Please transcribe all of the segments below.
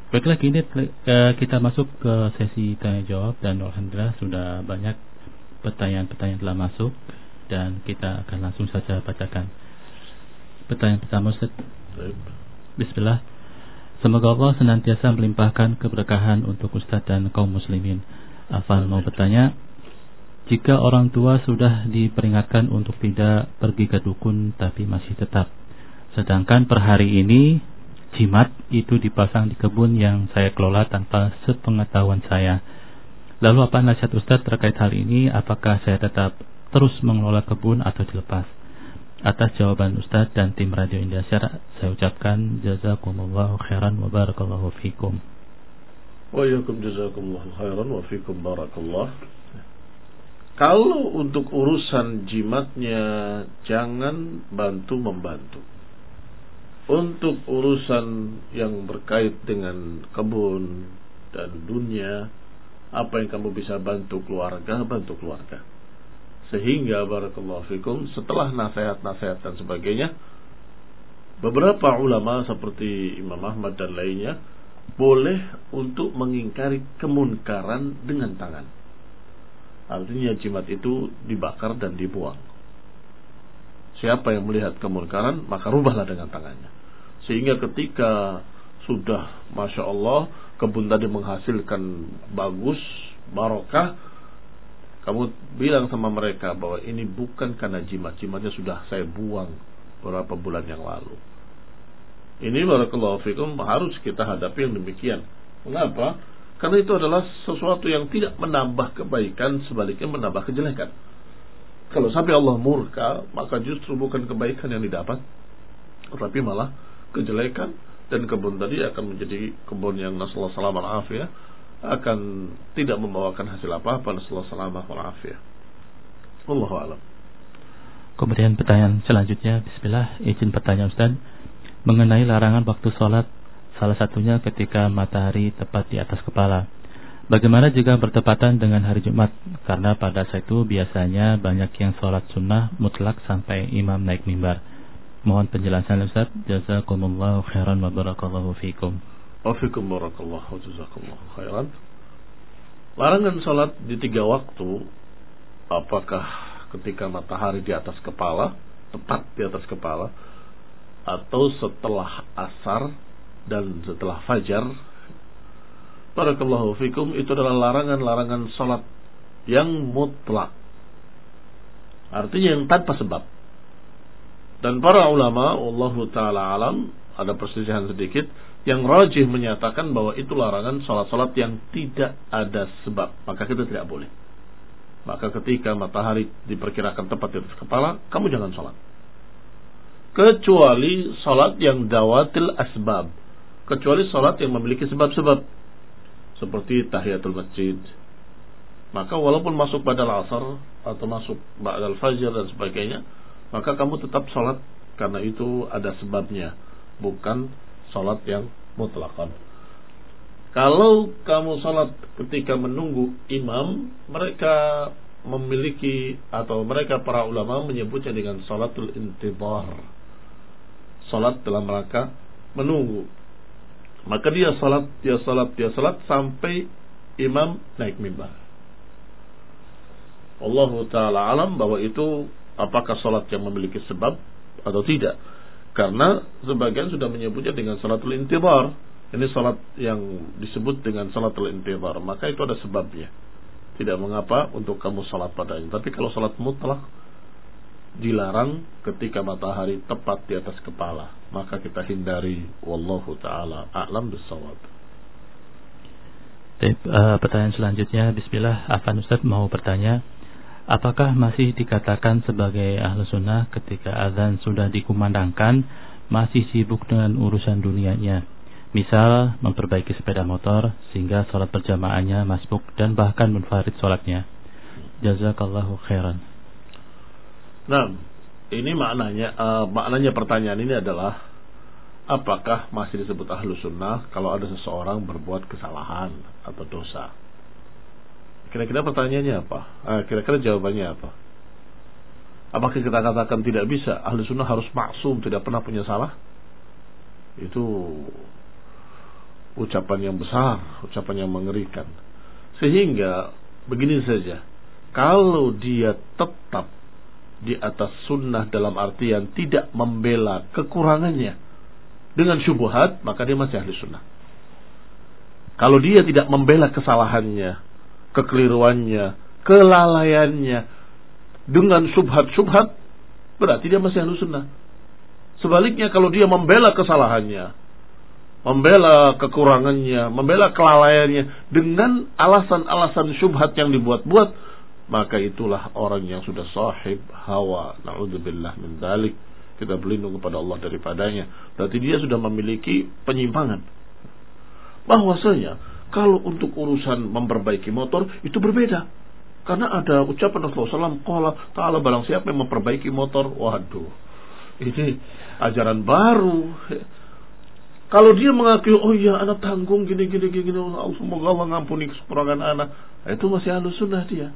Baiklah, kini kita masuk ke sesi tanya jawab, dan alhamdulillah sudah banyak pertanyaan-pertanyaan telah masuk, dan kita akan langsung saja bacakan. Pertanyaan pertama, Ustaz. Bismillah. Semoga Allah senantiasa melimpahkan keberkahan untuk Ustaz dan kaum muslimin. Afan mau bertanya, jika orang tua sudah diperingatkan untuk tidak pergi ke dukun tapi masih tetap, sedangkan per hari ini jimat itu dipasang di kebun yang saya kelola tanpa sepengetahuan saya. Lalu apa nasihat Ustaz terkait hal ini? Apakah saya tetap terus mengelola kebun atau dilepas? Atas jawaban Ustaz dan tim Radio Indonesia, saya ucapkan jazakumullahu khairan wa barakallahu fikum. Wa yakum jazakumullahu khairan wa fikum barakallah. Kalau untuk urusan jimatnya, jangan bantu-membantu. Untuk urusan yang berkait dengan kebun dan dunia, apa yang kamu bisa bantu keluarga, bantu keluarga. Sehingga barakallahu fikum, setelah nasihat-nasihat dan sebagainya, beberapa ulama seperti Imam Ahmad dan lainnya boleh untuk mengingkari kemunkaran dengan tangan. Artinya jimat itu dibakar dan dibuang. Siapa yang melihat kemunkaran, maka rubahlah dengan tangannya. Sehingga ketika sudah Masya Allah kebun tadi menghasilkan bagus, barokah, kamu bilang sama mereka bahwa ini bukan karena jimatnya sudah saya buang beberapa bulan yang lalu. Ini barakallahu fikum harus kita hadapi yang demikian. Mengapa? Karena itu adalah sesuatu yang tidak menambah kebaikan, sebaliknya menambah kejelekan. Kalau sampai Allah murka, maka justru bukan kebaikan yang didapat, tetapi malah kejelekan, dan kebun tadi akan menjadi kebun yang nasallahu salamah wal afiyah, akan tidak membawakan hasil apa-apa, nasallahu salamah wal afiyah. Wallahu a'lam. Kemudian pertanyaan selanjutnya, bismillah, izin bertanya Ustaz, mengenai larangan waktu sholat, salah satunya ketika matahari tepat di atas kepala. Bagaimana jika bertepatan dengan hari Jumat? Karena pada saat itu biasanya banyak yang sholat sunnah mutlak sampai imam naik mimbar. Mohon penjelasan Ustaz. Jazakumullahu khairan wa barakallahu fikum. Wa fikum barakallahu jazakumullahu khairan. Larangan sholat di 3 waktu, apakah ketika matahari di atas kepala, tepat di atas kepala, atau setelah asar dan setelah fajar? Barakallahu fikum, itu adalah larangan-larangan sholat yang mutlak, artinya yang tanpa sebab. Dan para ulama, wallahu ta'ala alam, ada perselisihan sedikit, yang rajih menyatakan bahwa itu larangan sholat-sholat yang tidak ada sebab, maka kita tidak boleh. Maka ketika matahari diperkirakan tepat di atas kepala, kamu jangan sholat, kecuali sholat yang dawatil asbab, kecuali sholat yang memiliki sebab-sebab, seperti tahiyatul masjid. Maka walaupun masuk pada asar atau masuk ba'dal fajr dan sebagainya, maka kamu tetap sholat, karena itu ada sebabnya, bukan sholat yang mutlakan. Kalau kamu sholat ketika menunggu imam, mereka memiliki, atau mereka para ulama menyebutnya dengan sholatul intidhar, sholat dalam rangka menunggu. Maka dia salat sampai imam naik mimbar. Allahu ta'ala alam bahwa itu apakah salat yang memiliki sebab atau tidak. Karena sebagian sudah menyebutnya dengan salatul intidhar. Ini salat yang disebut dengan salatul intidhar, maka itu ada sebabnya. Tidak mengapa untuk kamu salat padanya. Tapi kalau salat mutlak dilarang ketika matahari tepat di atas kepala, maka kita hindari. Wallahu ta'ala a'lam bissawab. Pertanyaan selanjutnya, bismillah, Afan Ustaz mau bertanya, apakah masih dikatakan sebagai ahlu sunnah ketika azan sudah dikumandangkan masih sibuk dengan urusan dunianya, misal memperbaiki sepeda motor sehingga sholat berjamaahnya masbuk dan bahkan munfarid sholatnya? Jazakallahu khairan. Nah, ini maknanya pertanyaan ini adalah, apakah masih disebut ahlu sunnah kalau ada seseorang berbuat kesalahan atau dosa? Kira-kira pertanyaannya apa? Kira-kira jawabannya apa? Apakah kita katakan tidak bisa, ahlu sunnah harus maksum, tidak pernah punya salah? Itu ucapan yang besar, ucapan yang mengerikan. Sehingga begini saja, kalau dia tetap di atas sunnah dalam artian tidak membela kekurangannya dengan syubhat, maka dia masih ahli sunnah. Kalau dia tidak membela kesalahannya, kekeliruannya, kelalaiannya dengan syubhat-syubhat, berarti dia masih ahli sunnah. Sebaliknya, kalau dia membela kesalahannya, membela kekurangannya, membela kelalaiannya dengan alasan-alasan syubhat yang dibuat-buat, maka itulah orang yang sudah sahib hawa. Na'udzubillah min dzalik. Kita berlindung kepada Allah daripadanya. Berarti dia sudah memiliki penyimpangan. Bahwasanya kalau untuk urusan memperbaiki motor itu berbeda. Karena ada ucapan Rasulullah SAW, qala ta'ala, barang siapa yang memperbaiki motor, waduh, ini ajaran baru. Kalau dia mengakui, oh iya anak tanggung gini, semoga Allah ngampuni kekurangan anak, itu masih ahlus sunnah dia.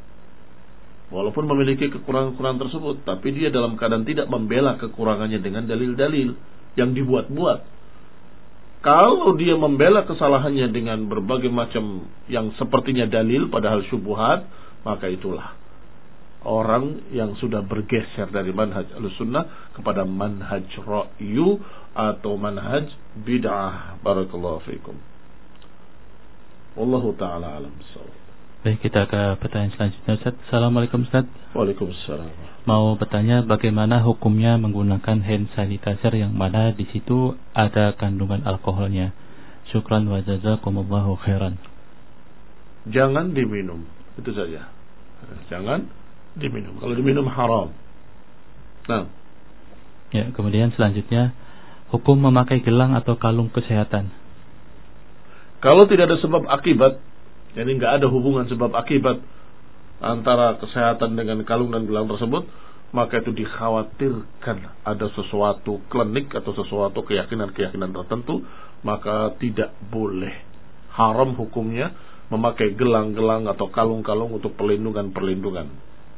Walaupun memiliki kekurangan-kekurangan tersebut, tapi dia dalam keadaan tidak membela kekurangannya dengan dalil-dalil yang dibuat-buat. Kalau dia membela kesalahannya dengan berbagai macam yang sepertinya dalil padahal syubhat, maka itulah orang yang sudah bergeser dari manhaj al-sunnah kepada manhaj ra'yu atau manhaj bid'ah. Barakallahu fikum. Wallahu ta'ala alam bissawab. Baik, kita ke pertanyaan selanjutnya, Ustaz. Assalamualaikum, Ustaz. Waalaikumsalam. Mau bertanya bagaimana hukumnya menggunakan hand sanitizer yang mana di situ ada kandungan alkoholnya. Syukran wa jazakumullahu khairan. Jangan diminum, itu saja. Jangan diminum. Kalau diminum haram. Nah. Ya, kemudian selanjutnya, hukum memakai gelang atau kalung kesehatan. Kalau tidak ada sebab akibat, jadi nggak ada hubungan sebab akibat antara kesehatan dengan kalung dan gelang tersebut, maka itu dikhawatirkan ada sesuatu klinik atau sesuatu keyakinan-keyakinan tertentu, maka tidak boleh. Haram hukumnya memakai gelang-gelang atau kalung-kalung untuk perlindungan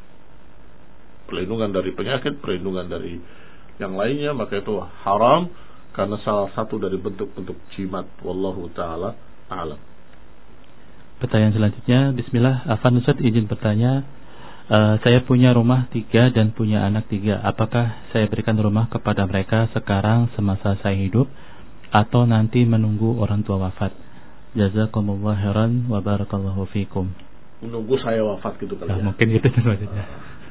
dari penyakit, perlindungan dari yang lainnya, maka itu haram karena salah satu dari bentuk-bentuk jimat. Wallahu ta'ala a'lam. Pertanyaan selanjutnya, bismillah, Afan Ustaz izin bertanya, saya punya rumah 3 dan punya anak 3. Apakah saya berikan rumah kepada mereka sekarang semasa saya hidup atau nanti menunggu orang tua wafat? Jazakumullah khairan wa barakallahu fikum. Menunggu saya wafat gitu kali ya. Mungkin gitu maksudnya.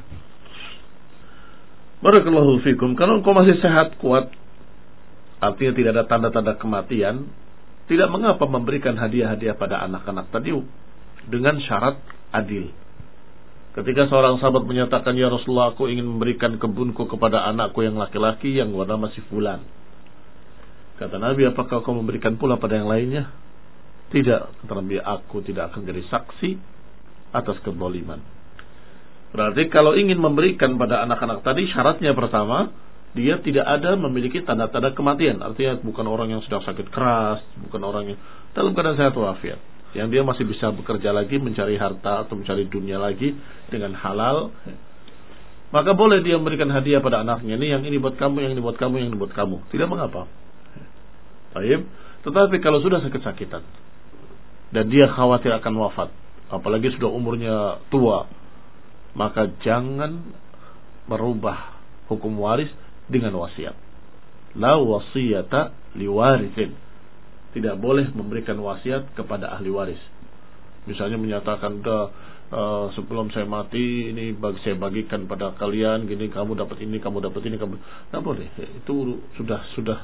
Barakallahu fikum. Kalau engkau masih sehat, kuat, artinya tidak ada tanda-tanda kematian, tidak mengapa memberikan hadiah-hadiah pada anak-anak tadi dengan syarat adil. Ketika seorang sahabat menyatakan, ya Rasulullah, aku ingin memberikan kebunku kepada anakku yang laki-laki yang warna masih fulan. Kata Nabi, apakah kau memberikan pula pada yang lainnya? Tidak. Kata Nabi, aku tidak akan jadi saksi atas kezaliman. Berarti kalau ingin memberikan pada anak-anak tadi, syaratnya pertama, dia tidak ada memiliki tanda-tanda kematian. Artinya bukan orang yang sedang sakit keras, bukan orang yang dalam keadaan sehat walafiat, yang dia masih bisa bekerja lagi, mencari harta atau mencari dunia lagi dengan halal. Maka boleh dia memberikan hadiah pada anaknya, ini buat kamu, yang ini buat kamu, yang ini buat kamu. Tidak mengapa. Baik. Tetapi kalau sudah sakit-sakitan dan dia khawatir akan wafat, apalagi sudah umurnya tua, maka jangan merubah hukum waris dengan wasiat. La wasiyata liwarithin. Tidak boleh memberikan wasiat kepada ahli waris. Misalnya menyatakan, sebelum saya mati ini saya bagikan pada kalian, gini, kamu dapat ini, kamu dapat ini, kamu. Tidak boleh. Itu sudah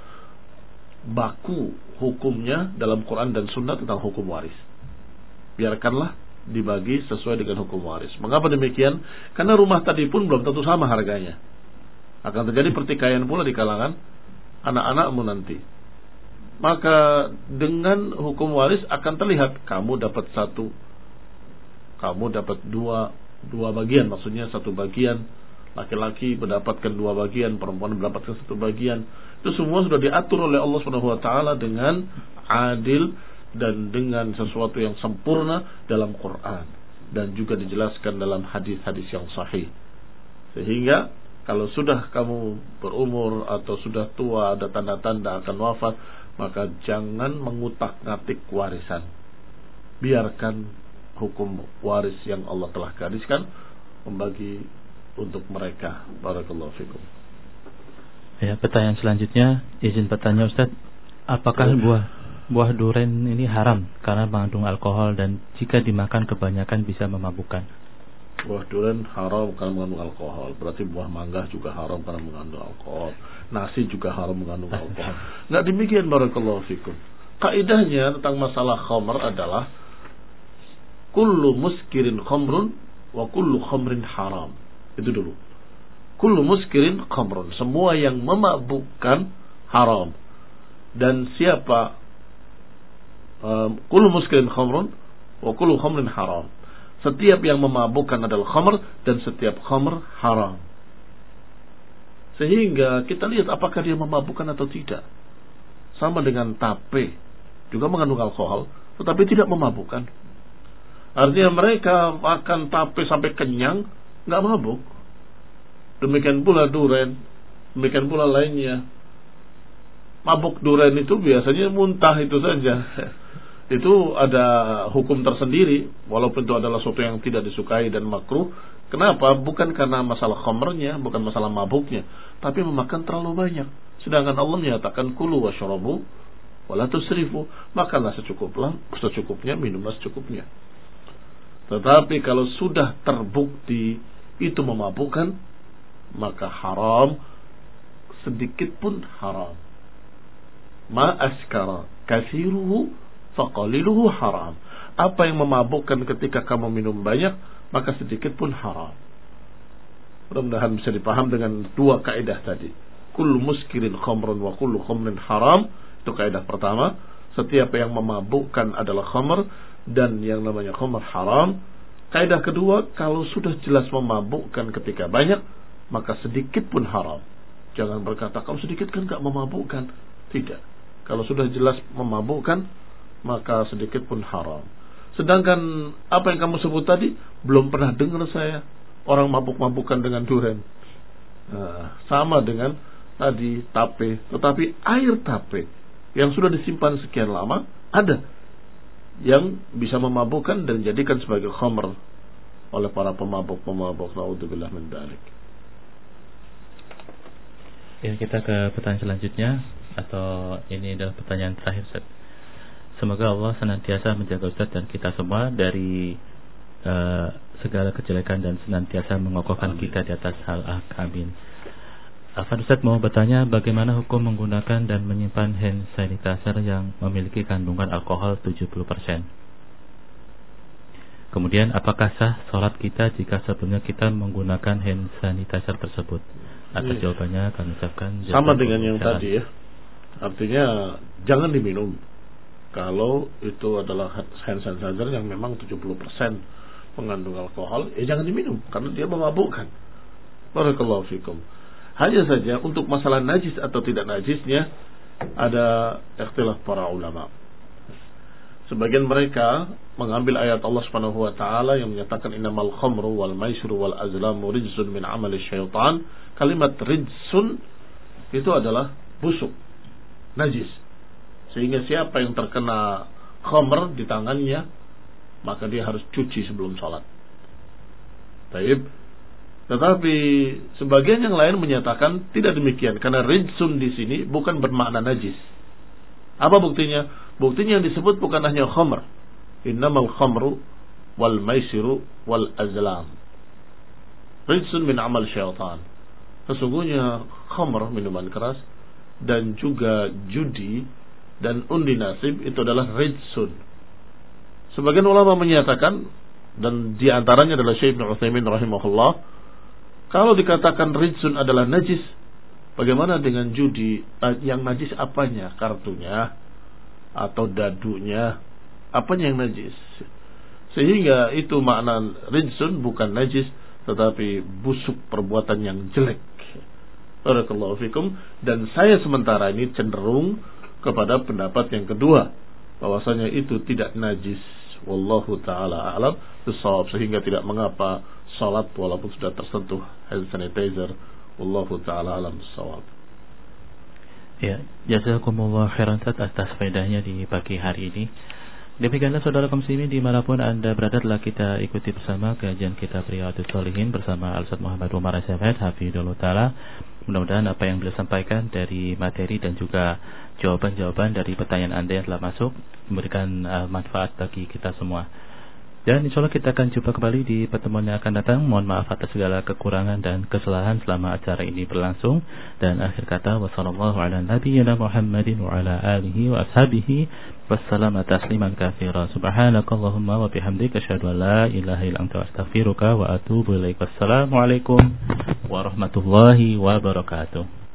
baku hukumnya dalam Quran dan Sunnah tentang hukum waris. Biarkanlah dibagi sesuai dengan hukum waris. Mengapa demikian? Karena rumah tadi pun belum tentu sama harganya. Akan terjadi pertikaian pula di kalangan anak-anakmu nanti. Maka dengan hukum waris akan terlihat, kamu dapat 1, kamu dapat 2 bagian. Maksudnya 1 bagian, laki-laki mendapatkan 2 bagian, perempuan mendapatkan 1 bagian. Itu semua sudah diatur oleh Allah SWT dengan adil dan dengan sesuatu yang sempurna dalam Quran, dan juga dijelaskan dalam hadis-hadis yang sahih. Sehingga kalau sudah kamu berumur atau sudah tua, ada tanda-tanda akan wafat, maka jangan mengutak-ngatik warisan. Biarkan hukum waris yang Allah telah gariskan, membagi untuk mereka. Barakallahu fikum. Ya, pertanyaan selanjutnya, izin bertanya Ustaz, apakah buah durian ini haram karena mengandung alkohol dan jika dimakan kebanyakan bisa memabukkan? Buah durian haram karena mengandung alkohol. Berarti buah mangga juga haram karena mengandung alkohol. Nasi juga haram mengandung alkohol. Enggak demikian, barakallahu fikum. Kaidahnya tentang masalah khamr adalah kullu muskirin khamrun wa kullu khamrin haram. Itu dulu. Kullu muskirin khamrun, semua yang memabukkan haram. Dan siapa kullu muskirin khamrun wa kullu khamrin haram. Setiap yang memabukkan adalah khamr dan setiap khamr haram. Sehingga kita lihat apakah dia memabukkan atau tidak. Sama dengan tape, juga mengandung alkohol, tetapi tidak memabukkan. Artinya mereka makan tape sampai kenyang, nggak mabuk. Demikian pula durian, demikian pula lainnya. Mabuk durian itu biasanya muntah itu saja. Itu ada hukum tersendiri, walaupun itu adalah sesuatu yang tidak disukai dan makruh. Kenapa? Bukan karena masalah khamrnya, bukan masalah mabuknya, tapi memakan terlalu banyak. Sedangkan Allah menyatakan kulu wasyrabu wala tusrifu, makanlah secukupnya, minumlah secukupnya. Tetapi kalau sudah terbukti itu memabukkan, maka haram, sedikit pun haram. Ma askara kathiruhu faqaliluhu haram. Apa yang memabukkan ketika kamu minum banyak, maka sedikit pun haram. Mudah-mudahan bisa dipaham dengan dua kaidah tadi. Kullu muskirin khamrun wa kullu khamrin haram. Itu kaidah pertama. Setiap yang memabukkan adalah khamr dan yang namanya khamr haram. Kaidah kedua, kalau sudah jelas memabukkan ketika banyak, maka sedikit pun haram. Jangan berkata kalau sedikit kan gak memabukkan. Tidak. Kalau sudah jelas memabukkan, maka sedikit pun haram. Sedangkan apa yang kamu sebut tadi, belum pernah dengar saya orang mabuk-mabukan dengan durian. Sama dengan tadi tape, tetapi air tape yang sudah disimpan sekian lama ada yang bisa memabukkan dan dijadikan sebagai khamr oleh para pemabuk-pemabuk. Naudzubillah min dzalik. Ya, kita ke pertanyaan selanjutnya, atau ini adalah pertanyaan terakhir, Ustaz. Semoga Allah senantiasa menjaga Ustaz dan kita semua dari segala kejelekan dan senantiasa mengokohkan kita di atas hal amin. Afan, Ustaz mau bertanya, bagaimana hukum menggunakan dan menyimpan hand sanitizer yang memiliki kandungan alkohol 70%? Kemudian apakah sah sholat kita jika sebelumnya kita menggunakan hand sanitizer tersebut? Atas jawabannya kami ucapkan sama dengan yang tadi ya. Artinya jangan diminum kalau itu adalah hand sanitizer yang memang 70% mengandung alkohol, jangan diminum karena dia memabukkan. Barakallahu fikum. Hanya saja untuk masalah najis atau tidak najisnya ada ikhtilaf para ulama. Sebagian mereka mengambil ayat Allah Subhanahu wa taala yang menyatakan innamal khamru wal maisiru wal azlamu rijsun min amali syaitan. Kalimat rijsun itu adalah busuk, najis. Sehingga siapa yang terkena khamr di tangannya, maka dia harus cuci sebelum sholat. Taib. Tetapi sebagian yang lain menyatakan tidak demikian, karena rijsun di sini bukan bermakna najis. Apa buktinya? Buktinya yang disebut bukan hanya khamr. Innamal khamru wal maisiru wal azlam rijsun min amal syaitan. Sesungguhnya khamr, minuman keras, dan juga judi dan undi nasib itu adalah rijsun. Sebagian ulama menyatakan, dan di antaranya adalah Syekh Ibnu Utsaimin rahimahullah, kalau dikatakan rijsun adalah najis, bagaimana dengan judi? Yang najis apanya? Kartunya atau dadunya? Apanya yang najis? Sehingga itu makna rijsun bukan najis, tetapi busuk, perbuatan yang jelek. Barakallahu fikum. Dan saya sementara ini cenderung kepada pendapat yang kedua, bahwasanya itu tidak najis. Wallahu ta'ala a'lam bissawab, sehingga tidak mengapa salat walaupun sudah tersentuh hand sanitizer. Wallahu ta'ala a'lam bissawab. Ya, jazakumullah khairan atas faedahnya di pagi hari ini. Demikianlah saudara kaum muslimin dimanapun Anda berada, telah kita ikuti bersama kajian kitab Riyadhus Shalihin bersama Al-Ustaz Muhammad Umar Asyafat hafizahullah taala. Mudah-mudahan apa yang beliau sampaikan dari materi dan juga jawaban-jawaban dari pertanyaan Anda yang telah masuk memberikan manfaat bagi kita semua. Dan insyaallah kita akan jumpa kembali di pertemuan yang akan datang. Mohon maaf atas segala kekurangan dan kesalahan selama acara ini berlangsung. Dan akhir kata, wassallallahu ala nabiyyina Muhammadin wa ala alihi wa ashabihi wassalamu tasliman katsira. Subhanakallahumma wa bihamdika asyhadu an la ilaha illa anta astaghfiruka wa atubu ilaik. Wassalamu alaikum warahmatullahi wabarakatuh.